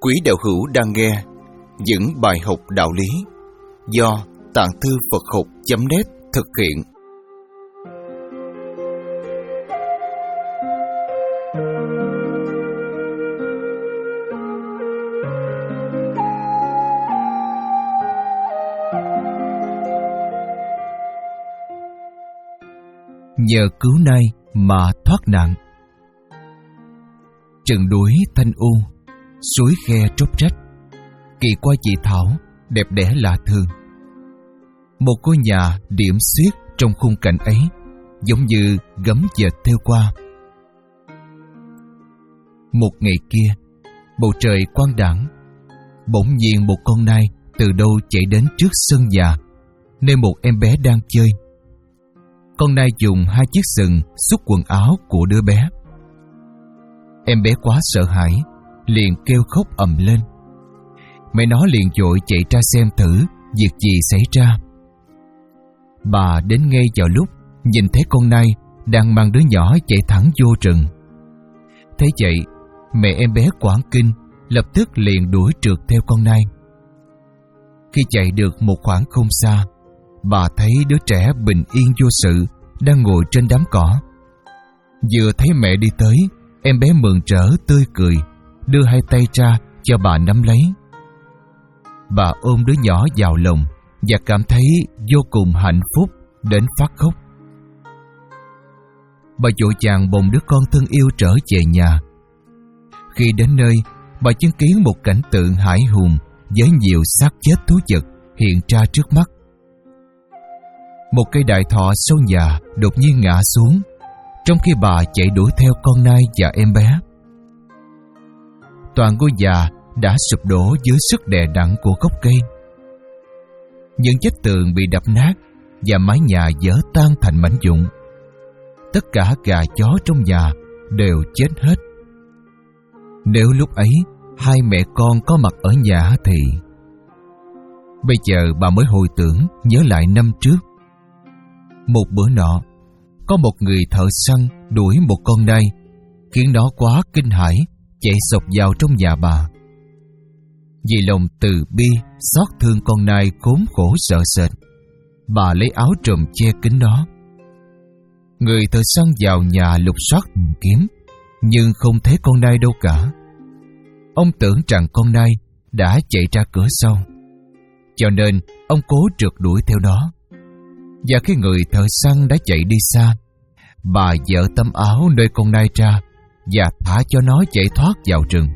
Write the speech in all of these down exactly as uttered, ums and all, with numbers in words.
Quý đạo hữu đang nghe những bài học đạo lý do Tạng Thư Phật Học chấm net thực hiện. Nhờ cứu nay mà thoát nạn. Rừng núi thanh u, suối khe tróc rách, kỳ qua chị Thảo đẹp đẽ lạ thường. Một ngôi nhà điểm xuyết trong khung cảnh ấy, giống như gấm dệt thêu qua. Một ngày kia, bầu trời quang đãng, bỗng nhiên một con nai từ đâu chạy đến trước sân nhà, nơi một em bé đang chơi. Con nai dùng hai chiếc sừng xúc quần áo của đứa bé. Em bé quá sợ hãi, liền kêu khóc ầm lên. Mẹ nó liền vội chạy ra xem thử việc gì xảy ra. Bà đến ngay vào lúc nhìn thấy con nai đang mang đứa nhỏ chạy thẳng vô rừng. Thấy vậy, mẹ em bé hoảng kinh, lập tức liền đuổi trượt theo con nai. Khi chạy được một khoảng không xa, bà thấy đứa trẻ bình yên vô sự đang ngồi trên đám cỏ. Vừa thấy mẹ đi tới, em bé mừng rỡ tươi cười, đưa hai tay ra cho bà nắm lấy. Bà ôm đứa nhỏ vào lòng và cảm thấy vô cùng hạnh phúc đến phát khóc. Bà vội vàng bồng đứa con thân yêu trở về nhà. Khi đến nơi, bà chứng kiến một cảnh tượng hãi hùng với nhiều xác chết thú vật hiện ra trước mắt. Một cây đại thọ sau nhà đột nhiên ngã xuống, trong khi bà chạy đuổi theo con nai và em bé. Toàn ngôi nhà đã sụp đổ dưới sức đè nặng của gốc cây. Những vách tường bị đập nát và mái nhà vỡ tan thành mảnh vụn. Tất cả gà chó trong nhà đều chết hết. Nếu lúc ấy hai mẹ con có mặt ở nhà thì... Bây giờ bà mới hồi tưởng nhớ lại năm trước. Một bữa nọ, có một người thợ săn đuổi một con nai, khiến nó quá kinh hãi chạy xộc vào trong nhà bà. Vì lòng từ bi xót thương con nai khốn khổ sợ sệt, bà lấy áo trùm che kín nó. Người thợ săn vào nhà lục soát tìm kiếm, nhưng không thấy con nai đâu cả. Ông tưởng rằng con nai đã chạy ra cửa sau, cho nên ông cố trượt đuổi theo nó. Và khi người thợ săn đã chạy đi xa, bà vợ tấm áo nơi con nai ra và thả cho nó chạy thoát vào rừng.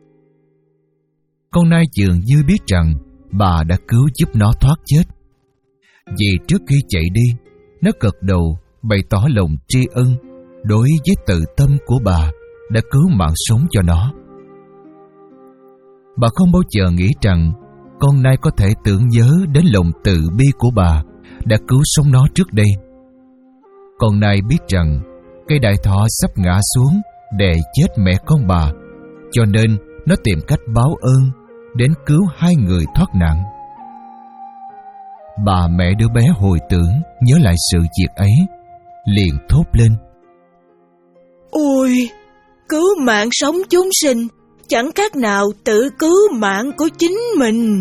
Con nai dường như biết rằng bà đã cứu giúp nó thoát chết. Vì trước khi chạy đi, nó gật đầu bày tỏ lòng tri ân đối với tự tâm của bà đã cứu mạng sống cho nó. Bà không bao giờ nghĩ rằng con nai có thể tưởng nhớ đến lòng từ bi của bà đã cứu sống nó trước đây. Con nai biết rằng cây đại thọ sắp ngã xuống để chết mẹ con bà, cho nên nó tìm cách báo ơn đến cứu hai người thoát nạn. Bà mẹ đứa bé hồi tưởng nhớ lại sự việc ấy, liền thốt lên: Ôi, cứu mạng sống chúng sinh chẳng khác nào tự cứu mạng của chính mình.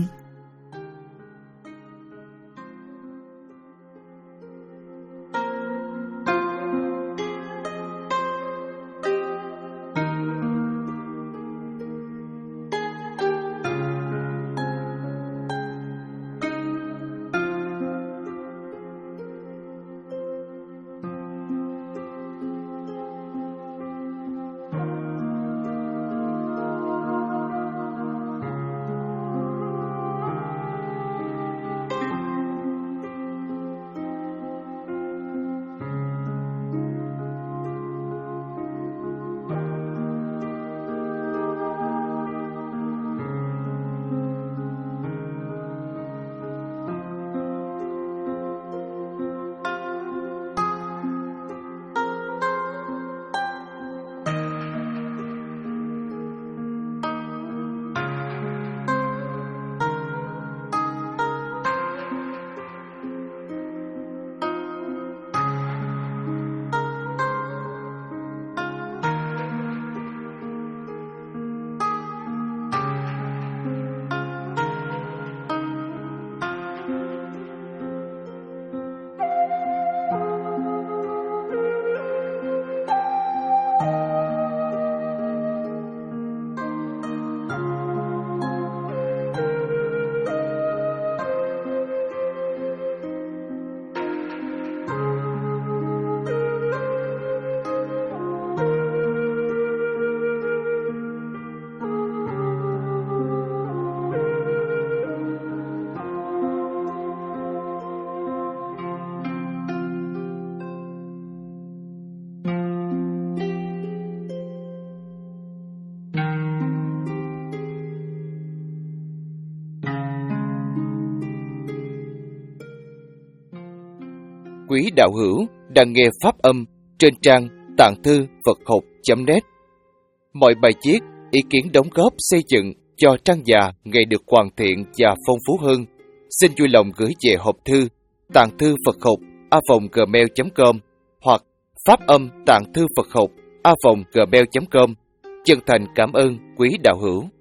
quý đạo hữu đang nghe pháp âm trên trang tạng thư Phật học chấm net. Mọi bài viết, ý kiến đóng góp xây dựng cho trang già ngày được hoàn thiện và phong phú hơn, xin vui lòng gửi về hộp thư tạng thư Phật học a vòng gmail chấm com hoặc pháp âm tạng thư Phật học a vòng gmail chấm com. Chân thành cảm ơn quý đạo hữu.